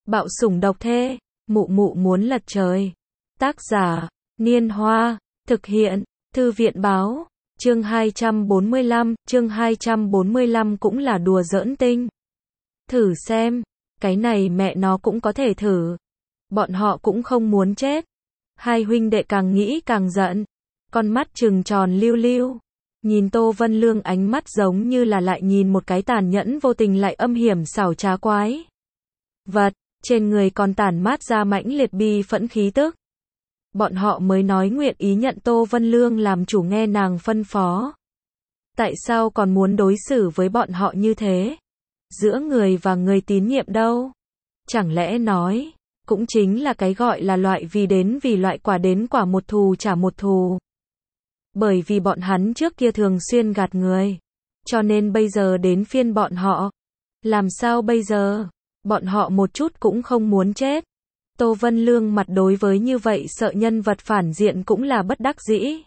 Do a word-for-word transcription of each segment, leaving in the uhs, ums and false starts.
Bạo sủng độc thê, mụ mụ muốn lật trời. Tác giả, Niên Hoa, thực hiện, Thư viện Báo, chương hai trăm bốn mươi lăm, chương hai trăm bốn mươi lăm cũng là đùa giỡn tinh. Thử xem, cái này mẹ nó cũng có thể thử. Bọn họ cũng không muốn chết. Hai huynh đệ càng nghĩ càng giận, con mắt trừng tròn lưu lưu. Nhìn Tô Vân Lương ánh mắt giống như là lại nhìn một cái tàn nhẫn vô tình lại âm hiểm xảo trá quái vật, trên người còn tản mát ra mãnh liệt bi phẫn khí tức. Bọn họ mới nói nguyện ý nhận Tô Vân Lương làm chủ nghe nàng phân phó. Tại sao còn muốn đối xử với bọn họ như thế? Giữa người và người tín nhiệm đâu? Chẳng lẽ nói, cũng chính là cái gọi là loại vì đến vì loại quả đến quả một thù trả một thù. Bởi vì bọn hắn trước kia thường xuyên gạt người, cho nên bây giờ đến phiên bọn họ. Làm sao bây giờ? Bọn họ một chút cũng không muốn chết. Tô Vân Lương mặt đối với như vậy sợ nhân vật phản diện cũng là bất đắc dĩ.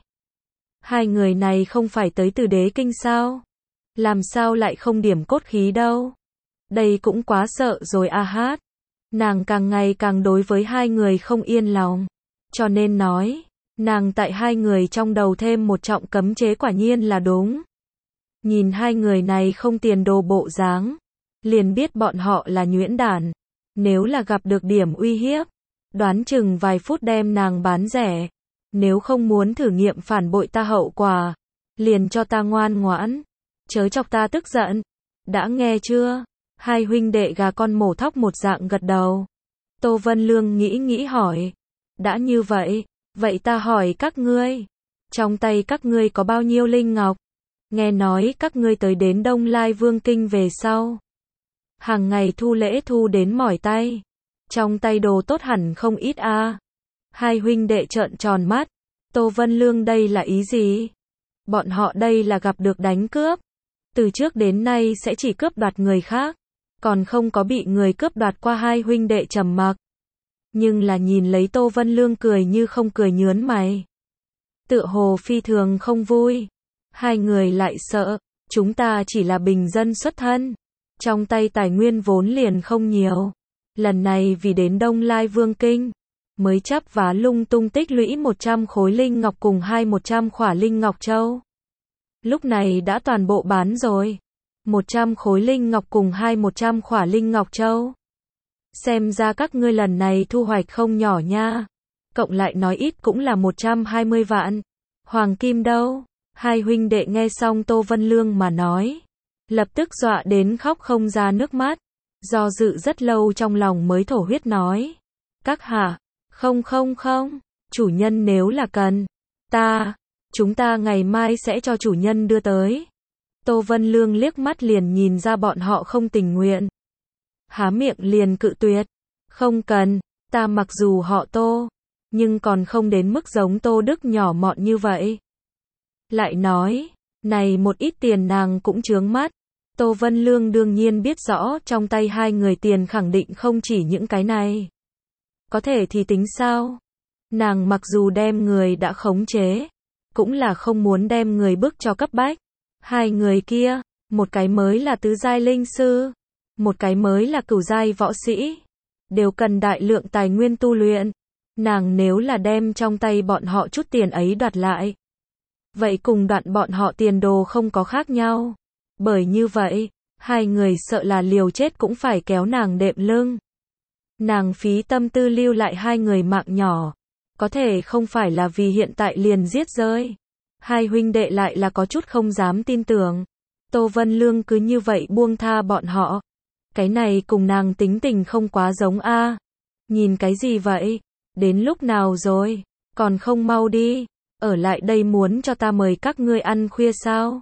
Hai người này không phải tới từ đế kinh sao? Làm sao lại không điểm cốt khí đâu? Đây cũng quá sợ rồi a hát. Nàng càng ngày càng đối với hai người không yên lòng. Cho nên nói, nàng tại hai người trong đầu thêm một trọng cấm chế quả nhiên là đúng. Nhìn hai người này không tiền đồ bộ dáng, liền biết bọn họ là nhuyễn đản. Nếu là gặp được điểm uy hiếp, đoán chừng vài phút đem nàng bán rẻ. Nếu không muốn thử nghiệm phản bội ta hậu quả, liền cho ta ngoan ngoãn, chớ chọc ta tức giận. Đã nghe chưa? Hai huynh đệ gà con mổ thóc một dạng gật đầu. Tô Vân Lương nghĩ nghĩ hỏi, đã như vậy, vậy ta hỏi các ngươi, trong tay các ngươi có bao nhiêu linh ngọc? Nghe nói các ngươi tới đến Đông Lai Vương Kinh về sau, hàng ngày thu lễ thu đến mỏi tay, trong tay đồ tốt hẳn không ít a. À. Hai huynh đệ trợn tròn mắt, Tô Vân Lương đây là ý gì? Bọn họ đây là gặp được đánh cướp, từ trước đến nay sẽ chỉ cướp đoạt người khác, còn không có bị người cướp đoạt qua. Hai huynh đệ trầm mặc, nhưng là nhìn lấy Tô Vân Lương cười như không cười nhớn mày, tựa hồ phi thường không vui. Hai người lại sợ, chúng ta chỉ là bình dân xuất thân, trong tay tài nguyên vốn liền không nhiều, lần này vì đến Đông Lai Vương Kinh, mới chắp vá lung tung tích lũy một trăm khối linh ngọc cùng hai một trăm khỏa linh ngọc châu. Lúc này đã toàn bộ bán rồi. một trăm khối linh ngọc cùng hai một trăm khỏa linh ngọc châu. Xem ra các ngươi lần này thu hoạch không nhỏ nha. Cộng lại nói ít cũng là một trăm hai mươi vạn. Hoàng kim đâu? Hai huynh đệ nghe xong Tô Vân Lương mà nói, lập tức dọa đến khóc không ra nước mắt. Do dự rất lâu trong lòng mới thổ huyết nói, các hạ, không không không, chủ nhân nếu là cần, ta, chúng ta ngày mai sẽ cho chủ nhân đưa tới. Tô Vân Lương liếc mắt liền nhìn ra bọn họ không tình nguyện. Há miệng liền cự tuyệt, không cần, ta mặc dù họ Tô, nhưng còn không đến mức giống Tô Đức nhỏ mọn như vậy. Lại nói, này một ít tiền nàng cũng chướng mắt. Tô Vân Lương đương nhiên biết rõ trong tay hai người tiền khẳng định không chỉ những cái này. Có thể thì tính sao? Nàng mặc dù đem người đã khống chế, cũng là không muốn đem người bức cho cấp bách. Hai người kia, một cái mới là tứ giai linh sư, một cái mới là cửu giai võ sĩ, đều cần đại lượng tài nguyên tu luyện. Nàng nếu là đem trong tay bọn họ chút tiền ấy đoạt lại, vậy cùng đoạn bọn họ tiền đồ không có khác nhau. Bởi như vậy, hai người sợ là liều chết cũng phải kéo nàng đệm lưng. Nàng phí tâm tư lưu lại hai người mạng nhỏ, có thể không phải là vì hiện tại liền giết rơi. Hai huynh đệ lại là có chút không dám tin tưởng. Tô Vân Lương cứ như vậy buông tha bọn họ. Cái này cùng nàng tính tình không quá giống a. À. Nhìn cái gì vậy? Đến lúc nào rồi? Còn không mau đi. Ở lại đây muốn cho ta mời các ngươi ăn khuya sao?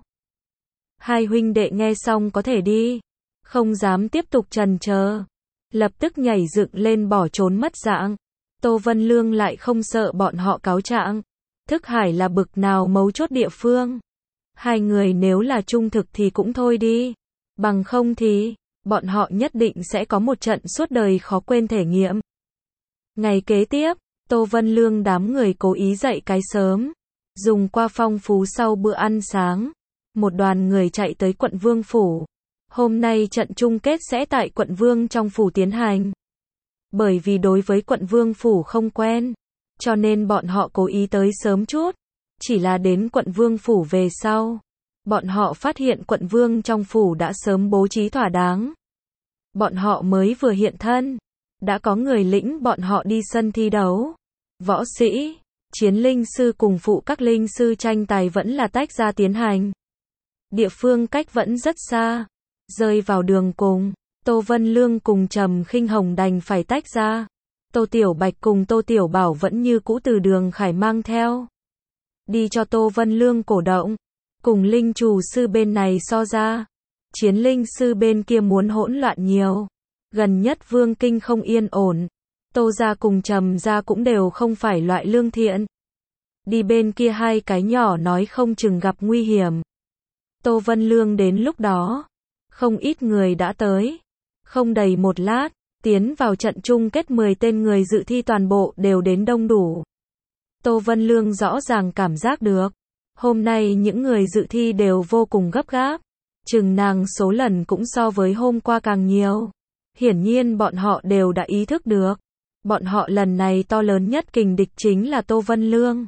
Hai huynh đệ nghe xong có thể đi. Không dám tiếp tục trần chờ. Lập tức nhảy dựng lên bỏ trốn mất dạng. Tô Vân Lương lại không sợ bọn họ cáo trạng. Thức Hải là bực nào mấu chốt địa phương. Hai người nếu là trung thực thì cũng thôi đi. Bằng không thì, bọn họ nhất định sẽ có một trận suốt đời khó quên thể nghiệm. Ngày kế tiếp, Tô Vân Lương đám người cố ý dậy cái sớm. Dùng qua phong phú sau bữa ăn sáng. Một đoàn người chạy tới quận Vương Phủ. Hôm nay trận chung kết sẽ tại quận Vương trong phủ tiến hành. Bởi vì đối với quận vương phủ không quen, cho nên bọn họ cố ý tới sớm chút. Chỉ là đến quận vương phủ về sau, bọn họ phát hiện quận vương trong phủ đã sớm bố trí thỏa đáng. Bọn họ mới vừa hiện thân, đã có người lĩnh bọn họ đi sân thi đấu. Võ sĩ, chiến linh sư cùng phụ các linh sư tranh tài vẫn là tách ra tiến hành. Địa phương cách vẫn rất xa, rơi vào đường cùng, Tô Vân Lương cùng Trầm Khinh Hồng đành phải tách ra. Tô Tiểu Bạch cùng Tô Tiểu Bảo vẫn như cũ từ Đường Khải mang theo. Đi cho Tô Vân Lương cổ động, cùng linh chủ sư bên này so ra. Chiến linh sư bên kia muốn hỗn loạn nhiều. Gần nhất Vương Kinh không yên ổn. Tô gia cùng Trầm gia cũng đều không phải loại lương thiện. Đi bên kia hai cái nhỏ nói không chừng gặp nguy hiểm. Tô Vân Lương đến lúc đó, không ít người đã tới. Không đầy một lát, tiến vào trận chung kết mười tên người dự thi toàn bộ đều đến đông đủ. Tô Vân Lương rõ ràng cảm giác được, hôm nay những người dự thi đều vô cùng gấp gáp. Chừng nàng số lần cũng so với hôm qua càng nhiều. Hiển nhiên bọn họ đều đã ý thức được. Bọn họ lần này to lớn nhất kình địch chính là Tô Vân Lương.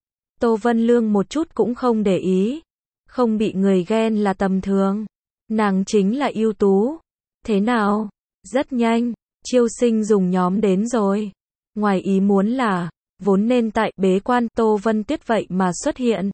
Tô Vân Lương một chút cũng không để ý. Không bị người ghen là tầm thường. Nàng chính là ưu tú. Thế nào? Rất nhanh, chiêu sinh dùng nhóm đến rồi. Ngoài ý muốn là, vốn nên tại bế quan Tô Vân Tuyết vậy mà xuất hiện.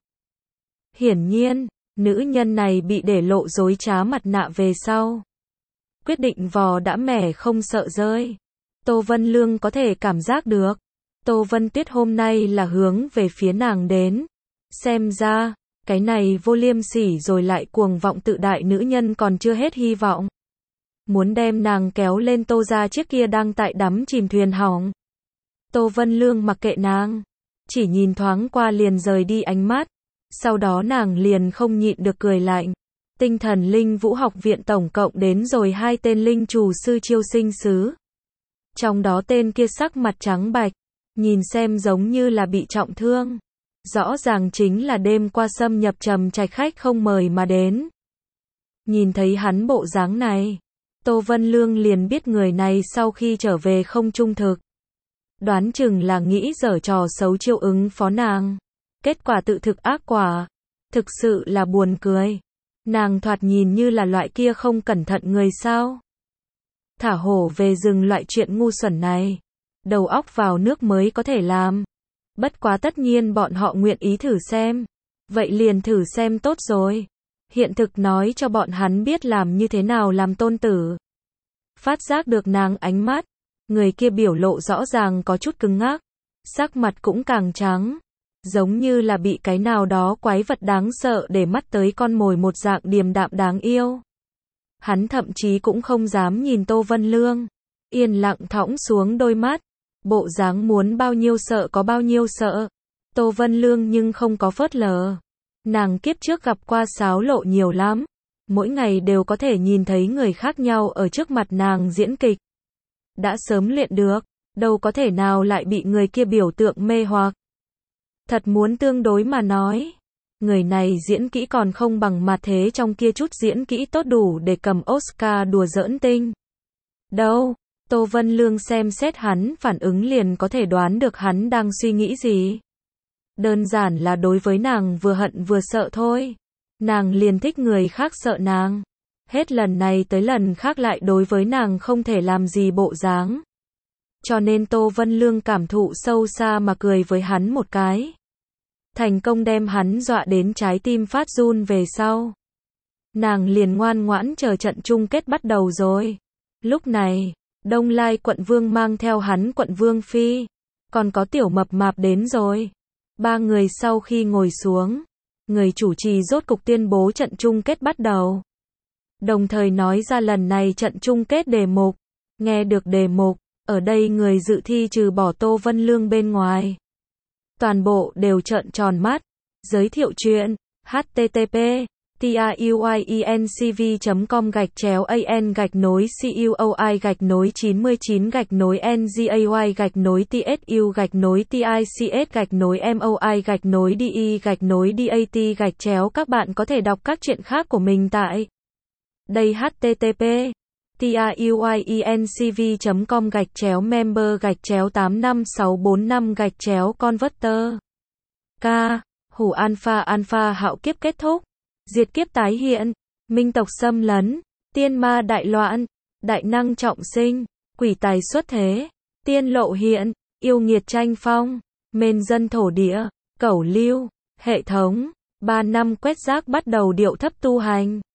Hiển nhiên, nữ nhân này bị để lộ dối trá mặt nạ về sau. Quyết định vò đã mẻ không sợ rơi. Tô Vân Lương có thể cảm giác được. Tô Vân Tuyết hôm nay là hướng về phía nàng đến. Xem ra, cái này vô liêm sỉ rồi lại cuồng vọng tự đại nữ nhân còn chưa hết hy vọng. Muốn đem nàng kéo lên Tô gia chiếc kia đang tại đắm chìm thuyền hỏng. Tô Vân Lương mặc kệ nàng. Chỉ nhìn thoáng qua liền rời đi ánh mắt. Sau đó nàng liền không nhịn được cười lạnh. Tinh thần linh vũ học viện tổng cộng đến rồi hai tên linh chủ sư chiêu sinh sứ. Trong đó tên kia sắc mặt trắng bạch, nhìn xem giống như là bị trọng thương. Rõ ràng chính là đêm qua xâm nhập Trầm Trạch khách không mời mà đến. Nhìn thấy hắn bộ dáng này, Tô Vân Lương liền biết người này sau khi trở về không trung thực. Đoán chừng là nghĩ giở trò xấu chiêu ứng phó nàng. Kết quả tự thực ác quả. Thực sự là buồn cười. Nàng thoạt nhìn như là loại kia không cẩn thận người sao. Thả hổ về rừng loại chuyện ngu xuẩn này. Đầu óc vào nước mới có thể làm. Bất quá tất nhiên bọn họ nguyện ý thử xem. Vậy liền thử xem tốt rồi. Hiện thực nói cho bọn hắn biết làm như thế nào làm tôn tử. Phát giác được nàng ánh mắt. Người kia biểu lộ rõ ràng có chút cứng ngắc. Sắc mặt cũng càng trắng. Giống như là bị cái nào đó quái vật đáng sợ để mắt tới con mồi một dạng điềm đạm đáng yêu. Hắn thậm chí cũng không dám nhìn Tô Vân Lương. Yên lặng thõng xuống đôi mắt. Bộ dáng muốn bao nhiêu sợ có bao nhiêu sợ. Tô Vân Lương nhưng không có phớt lờ. Nàng kiếp trước gặp qua xáo lộ nhiều lắm. Mỗi ngày đều có thể nhìn thấy người khác nhau ở trước mặt nàng diễn kịch. Đã sớm luyện được, đâu có thể nào lại bị người kia biểu tượng mê hoặc. Thật muốn tương đối mà nói, người này diễn kỹ còn không bằng mà thế trong kia chút diễn kỹ tốt đủ để cầm Oscar đùa giỡn tinh. Đâu, Tô Vân Lương xem xét hắn phản ứng liền có thể đoán được hắn đang suy nghĩ gì. Đơn giản là đối với nàng vừa hận vừa sợ thôi. Nàng liền thích người khác sợ nàng. Hết lần này tới lần khác lại đối với nàng không thể làm gì bộ dáng. Cho nên Tô Vân Lương cảm thụ sâu xa mà cười với hắn một cái. Thành công đem hắn dọa đến trái tim phát run về sau. Nàng liền ngoan ngoãn chờ trận chung kết bắt đầu rồi. Lúc này, Đông Lai quận vương mang theo hắn quận vương phi. Còn có tiểu mập mạp đến rồi. Ba người sau khi ngồi xuống, người chủ trì rốt cục tuyên bố trận chung kết bắt đầu. Đồng thời nói ra lần này trận chung kết đề mục. Nghe được đề mục, ở đây người dự thi trừ bỏ Tô Vân Lương bên ngoài. Toàn bộ đều trợn tròn mắt. Giới thiệu chuyện. H T T P TRUIENCV chấm com gạch chéo an gạch nối CUOI gạch nối chín mươi chín gạch nối NGAY gạch nối TSU gạch nối TICS gạch nối MOI gạch nối DE gạch nối DAT gạch chéo. Các bạn có thể đọc các chuyện khác của mình tại đây. H T T P tiuyencv chấm com gạch chéo member gạch chéo tám năm sáu bốn năm gạch chéo converter. K. Hủ alpha alpha hạo kiếp kết thúc. Diệt kiếp tái hiện. Minh tộc xâm lấn. Tiên ma đại loạn. Đại năng trọng sinh. Quỷ tài xuất thế. Tiên lộ hiện. Yêu nghiệt tranh phong. Mền dân thổ địa. Cẩu lưu. Hệ thống. Ba năm quét rác bắt đầu điệu thấp tu hành.